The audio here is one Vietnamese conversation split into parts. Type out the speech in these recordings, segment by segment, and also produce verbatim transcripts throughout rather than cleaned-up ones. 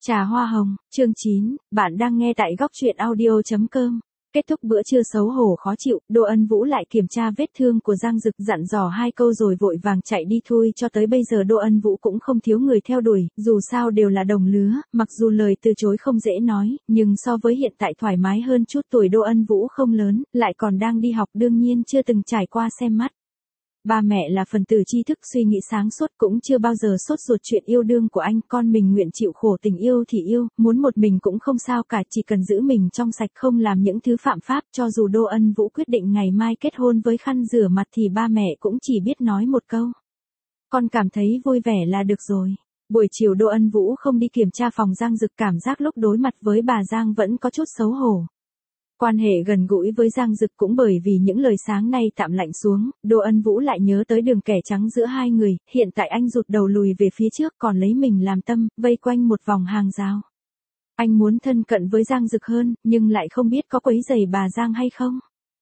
Trà hoa hồng, chương chín, bạn đang nghe tại góc truyện audio chấm com. Kết thúc bữa trưa xấu hổ khó chịu, Đỗ Ân Vũ lại kiểm tra vết thương của Giang Dực, dặn dò hai câu rồi vội vàng chạy đi thôi. Cho tới bây giờ Đỗ Ân Vũ cũng không thiếu người theo đuổi, dù sao đều là đồng lứa, mặc dù lời từ chối không dễ nói, nhưng so với hiện tại thoải mái hơn chút. Tuổi Đỗ Ân Vũ không lớn, lại còn đang đi học, đương nhiên chưa từng trải qua xem mắt. Ba mẹ là phần tử tri thức suy nghĩ sáng suốt, cũng chưa bao giờ sốt ruột chuyện yêu đương của anh. Con mình nguyện chịu khổ tình yêu thì yêu, muốn một mình cũng không sao cả, chỉ cần giữ mình trong sạch không làm những thứ phạm pháp. Cho dù Đỗ Ân Vũ quyết định ngày mai kết hôn với khăn rửa mặt thì ba mẹ cũng chỉ biết nói một câu: con cảm thấy vui vẻ là được rồi. Buổi chiều Đỗ Ân Vũ không đi kiểm tra phòng Giang Dực, cảm giác lúc đối mặt với bà Giang vẫn có chút xấu hổ. Quan hệ gần gũi với Giang Dực cũng bởi vì những lời sáng nay tạm lạnh xuống, Đỗ Ân Vũ lại nhớ tới đường kẻ trắng giữa hai người. Hiện tại anh rụt đầu lùi về phía trước, còn lấy mình làm tâm, vây quanh một vòng hàng rào. Anh muốn thân cận với Giang Dực hơn, nhưng lại không biết có quấy rầy bà Giang hay không.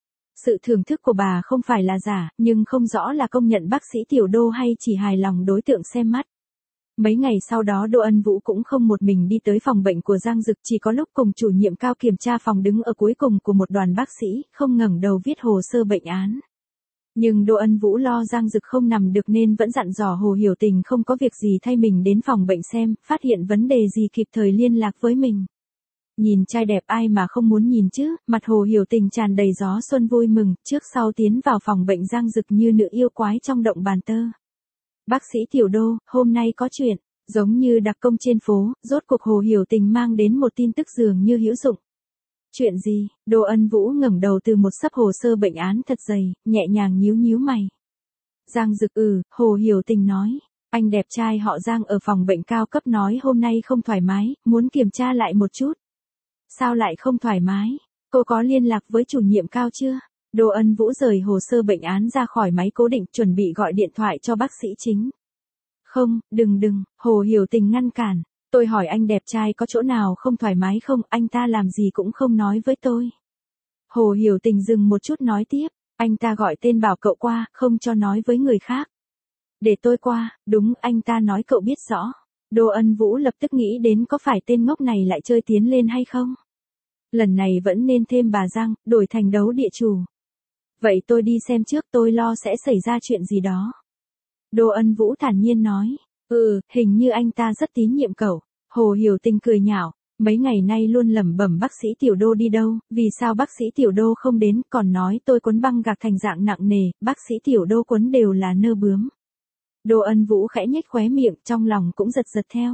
Sự thưởng thức của bà không phải là giả, nhưng không rõ là công nhận bác sĩ Tiểu Đô hay chỉ hài lòng đối tượng xem mắt. Mấy ngày sau đó Đỗ Ân Vũ cũng không một mình đi tới phòng bệnh của Giang Dực, chỉ có lúc cùng chủ nhiệm Cao kiểm tra phòng đứng ở cuối cùng của một đoàn bác sĩ, không ngẩng đầu viết hồ sơ bệnh án. Nhưng Đỗ Ân Vũ lo Giang Dực không nằm được nên vẫn dặn dò Hồ Hiểu Tình không có việc gì thay mình đến phòng bệnh xem, phát hiện vấn đề gì kịp thời liên lạc với mình. Nhìn trai đẹp ai mà không muốn nhìn chứ, mặt Hồ Hiểu Tình tràn đầy gió xuân vui mừng, trước sau tiến vào phòng bệnh Giang Dực như nữ yêu quái trong động bàn tơ. Bác sĩ Tiểu Đô, hôm nay có chuyện. Giống như đặc công trên phố, rốt cuộc Hồ Hiểu Tình mang đến một tin tức dường như hữu dụng. Chuyện gì? Đỗ Ân Vũ ngẩng đầu từ một xấp hồ sơ bệnh án thật dày, nhẹ nhàng nhíu nhíu mày. Giang Dực ừ, Hồ Hiểu Tình nói. Anh đẹp trai họ Giang ở phòng bệnh cao cấp nói hôm nay không thoải mái, muốn kiểm tra lại một chút. Sao lại không thoải mái? Cô có liên lạc với chủ nhiệm Cao chưa? Đỗ Ân Vũ rời hồ sơ bệnh án ra khỏi máy cố định, chuẩn bị gọi điện thoại cho bác sĩ chính. Không, đừng đừng, Hồ Hiểu Tình ngăn cản. Tôi hỏi anh đẹp trai có chỗ nào không thoải mái không, anh ta làm gì cũng không nói với tôi. Hồ Hiểu Tình dừng một chút nói tiếp, anh ta gọi tên bảo cậu qua, không cho nói với người khác. Để tôi qua, đúng, anh ta nói cậu biết rõ. Đỗ Ân Vũ lập tức nghĩ đến có phải tên ngốc này lại chơi tiến lên hay không. Lần này vẫn nên thêm bà Giang, đổi thành đấu địa chủ. Vậy tôi đi xem trước, tôi lo sẽ xảy ra chuyện gì đó. Đỗ Ân Vũ thản nhiên nói, ừ, hình như anh ta rất tín nhiệm cậu. Hồ Hiểu Tình cười nhạo, mấy ngày nay luôn lẩm bẩm bác sĩ Tiểu Đô đi đâu, vì sao bác sĩ Tiểu Đô không đến, còn nói tôi quấn băng gạc thành dạng nặng nề, bác sĩ Tiểu Đô quấn đều là nơ bướm. Đỗ Ân Vũ khẽ nhếch khóe miệng, trong lòng cũng giật giật theo.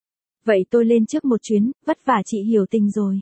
Vậy tôi lên trước một chuyến, vất vả chị Hiểu Tình rồi.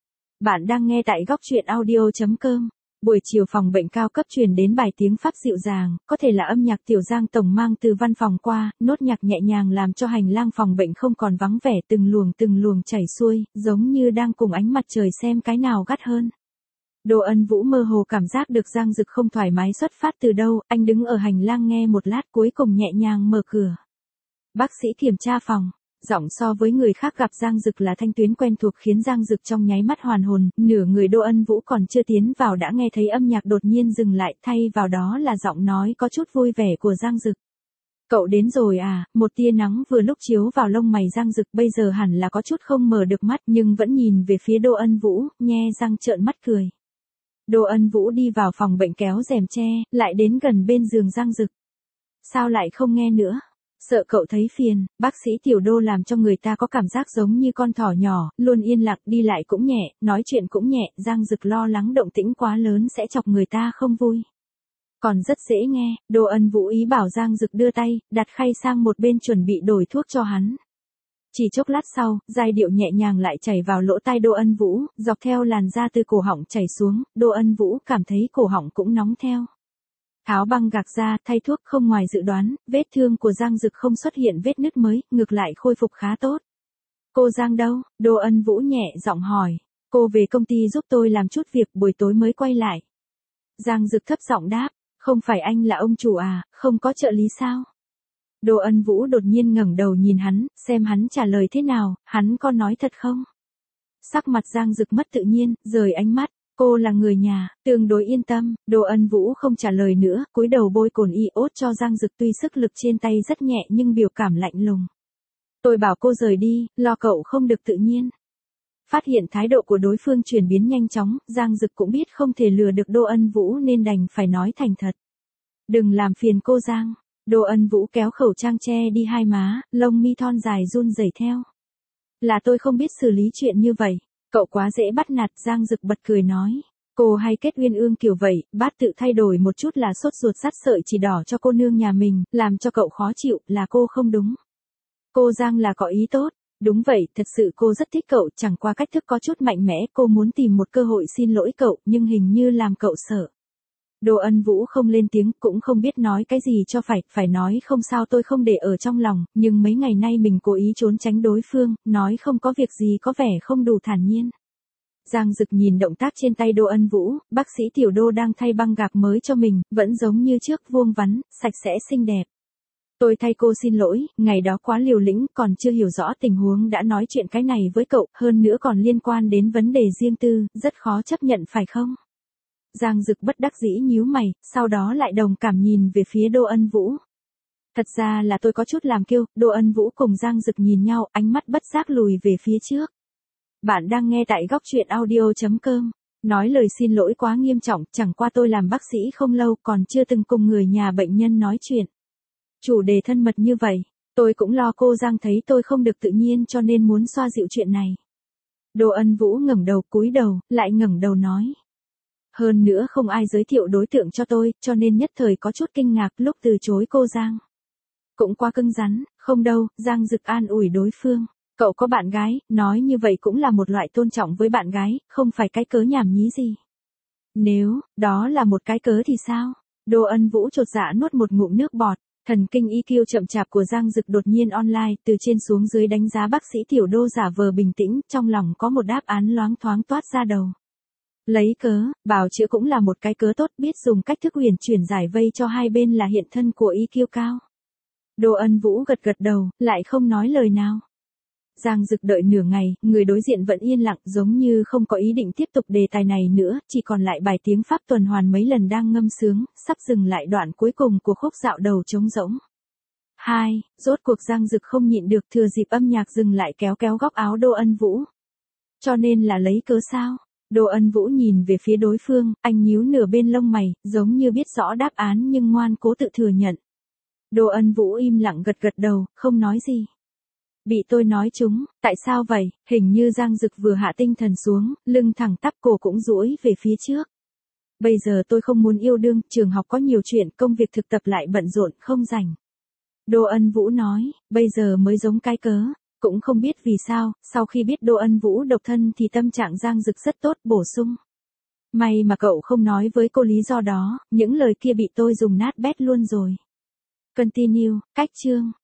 Bạn đang nghe tại góc truyện audio chấm com. Buổi chiều phòng bệnh cao cấp truyền đến bài tiếng Pháp dịu dàng, có thể là âm nhạc Tiểu Giang tổng mang từ văn phòng qua, nốt nhạc nhẹ nhàng làm cho hành lang phòng bệnh không còn vắng vẻ, từng luồng từng luồng chảy xuôi, giống như đang cùng ánh mặt trời xem cái nào gắt hơn. Đỗ Ân Vũ mơ hồ cảm giác được Giang Dực không thoải mái xuất phát từ đâu, anh đứng ở hành lang nghe một lát cuối cùng nhẹ nhàng mở cửa. Bác sĩ kiểm tra phòng. Giọng so với người khác gặp Giang Dực là thanh tuyến quen thuộc khiến Giang Dực trong nháy mắt hoàn hồn, nửa người Đỗ Ân Vũ còn chưa tiến vào đã nghe thấy âm nhạc đột nhiên dừng lại, thay vào đó là giọng nói có chút vui vẻ của Giang Dực. Cậu đến rồi à, một tia nắng vừa lúc chiếu vào lông mày Giang Dực, bây giờ hẳn là có chút không mở được mắt nhưng vẫn nhìn về phía Đỗ Ân Vũ, nhe răng trợn mắt cười. Đỗ Ân Vũ đi vào phòng bệnh kéo rèm che, lại đến gần bên giường Giang Dực. Sao lại không nghe nữa? Sợ cậu thấy phiền, bác sĩ Tiểu Đô làm cho người ta có cảm giác giống như con thỏ nhỏ, luôn yên lặng, đi lại cũng nhẹ, nói chuyện cũng nhẹ, Giang Dực lo lắng động tĩnh quá lớn sẽ chọc người ta không vui. Còn rất dễ nghe, Đỗ Ân Vũ ý bảo Giang Dực đưa tay, đặt khay sang một bên chuẩn bị đổi thuốc cho hắn. Chỉ chốc lát sau, giai điệu nhẹ nhàng lại chảy vào lỗ tai Đỗ Ân Vũ, dọc theo làn da từ cổ họng chảy xuống, Đỗ Ân Vũ cảm thấy cổ họng cũng nóng theo. Tháo băng gạc ra, thay thuốc không ngoài dự đoán, vết thương của Giang Dực không xuất hiện vết nứt mới, ngược lại khôi phục khá tốt. Cô Giang đâu? Đỗ Ân Vũ nhẹ giọng hỏi. Cô về công ty giúp tôi làm chút việc, buổi tối mới quay lại. Giang Dực thấp giọng đáp, không phải anh là ông chủ à, không có trợ lý sao? Đỗ Ân Vũ đột nhiên ngẩng đầu nhìn hắn, xem hắn trả lời thế nào, hắn có nói thật không? Sắc mặt Giang Dực mất tự nhiên, rời ánh mắt. Cô là người nhà, tương đối yên tâm. Đỗ Ân Vũ không trả lời nữa, cúi đầu bôi cồn iốt cho Giang Dực, tuy sức lực trên tay rất nhẹ nhưng biểu cảm lạnh lùng. Tôi bảo cô rời đi, lo cậu không được tự nhiên. Phát hiện thái độ của đối phương chuyển biến nhanh chóng, Giang Dực cũng biết không thể lừa được Đô Ân Vũ nên đành phải nói thành thật. Đừng làm phiền cô Giang. Đô Ân Vũ kéo khẩu trang che đi hai má, lông mi thon dài run rẩy theo. Là tôi không biết xử lý chuyện như vậy. Cậu quá dễ bắt nạt. Giang Dực bật cười nói. Cô hay kết uyên ương kiểu vậy, bát tự thay đổi một chút là sốt ruột dắt sợi chỉ đỏ cho cô nương nhà mình, làm cho cậu khó chịu, là cô không đúng. Cô Giang là có ý tốt. Đúng vậy, thật sự cô rất thích cậu, chẳng qua cách thức có chút mạnh mẽ, cô muốn tìm một cơ hội xin lỗi cậu, nhưng hình như làm cậu sợ. Đô Ân Vũ không lên tiếng, cũng không biết nói cái gì cho phải, phải nói không sao tôi không để ở trong lòng, nhưng mấy ngày nay mình cố ý trốn tránh đối phương, nói không có việc gì có vẻ không đủ thản nhiên. Giang Dực nhìn động tác trên tay Đô Ân Vũ, bác sĩ Tiểu Đô đang thay băng gạc mới cho mình, vẫn giống như trước, vuông vắn, sạch sẽ xinh đẹp. Tôi thay cô xin lỗi, ngày đó quá liều lĩnh, còn chưa hiểu rõ tình huống đã nói chuyện cái này với cậu, hơn nữa còn liên quan đến vấn đề riêng tư, rất khó chấp nhận phải không? Giang Dực bất đắc dĩ nhíu mày, sau đó lại đồng cảm nhìn về phía Đô Ân Vũ. Thật ra là tôi có chút làm kiêu. Đô Ân Vũ cùng Giang Dực nhìn nhau, ánh mắt bất giác lùi về phía trước. Bạn đang nghe tại góc truyện audio chấm com. Nói lời xin lỗi quá nghiêm trọng, chẳng qua tôi làm bác sĩ không lâu còn chưa từng cùng người nhà bệnh nhân nói chuyện. Chủ đề thân mật như vậy, tôi cũng lo cô Giang thấy tôi không được tự nhiên cho nên muốn xoa dịu chuyện này. Đô Ân Vũ ngẩng đầu cúi đầu, lại ngẩng đầu nói. Hơn nữa không ai giới thiệu đối tượng cho tôi, cho nên nhất thời có chút kinh ngạc lúc từ chối cô Giang. Cũng quá cứng rắn, không đâu, Giang Dực an ủi đối phương. Cậu có bạn gái, nói như vậy cũng là một loại tôn trọng với bạn gái, không phải cái cớ nhảm nhí gì. Nếu, đó là một cái cớ thì sao? Đô Ân Vũ chột dạ nuốt một ngụm nước bọt. Thần kinh i kiu chậm chạp của Giang Dực đột nhiên online, từ trên xuống dưới đánh giá bác sĩ Tiểu Đô giả vờ bình tĩnh, trong lòng có một đáp án loáng thoáng toát ra đầu. Lấy cớ, bào chữa cũng là một cái cớ tốt, biết dùng cách thức huyền chuyển giải vây cho hai bên là hiện thân của i kiu cao. Đô Ân Vũ gật gật đầu, lại không nói lời nào. Giang Dực đợi nửa ngày, người đối diện vẫn yên lặng, giống như không có ý định tiếp tục đề tài này nữa, chỉ còn lại bài tiếng Pháp tuần hoàn mấy lần đang ngâm sướng, sắp dừng lại đoạn cuối cùng của khúc dạo đầu trống rỗng. Hai, rốt cuộc Giang Dực không nhịn được, thừa dịp âm nhạc dừng lại kéo kéo góc áo Đô Ân Vũ. Cho nên là lấy cớ sao? Đô Ân Vũ nhìn về phía đối phương, anh nhíu nửa bên lông mày, giống như biết rõ đáp án nhưng ngoan cố tự thừa nhận. Đô Ân Vũ im lặng gật gật đầu, không nói gì. Bị tôi nói trúng, tại sao vậy? Hình như Giang Dực vừa hạ tinh thần xuống, lưng thẳng tắp, cổ cũng duỗi về phía trước. Bây giờ tôi không muốn yêu đương, trường học có nhiều chuyện, công việc thực tập lại bận rộn, không rảnh. Đô Ân Vũ nói, bây giờ mới giống cái cớ. Cũng không biết vì sao, sau khi biết Đô Ân Vũ độc thân thì tâm trạng Giang Dực rất tốt, bổ sung. May mà cậu không nói với cô lý do đó, những lời kia bị tôi dùng nát bét luôn rồi. Continue, cách chương.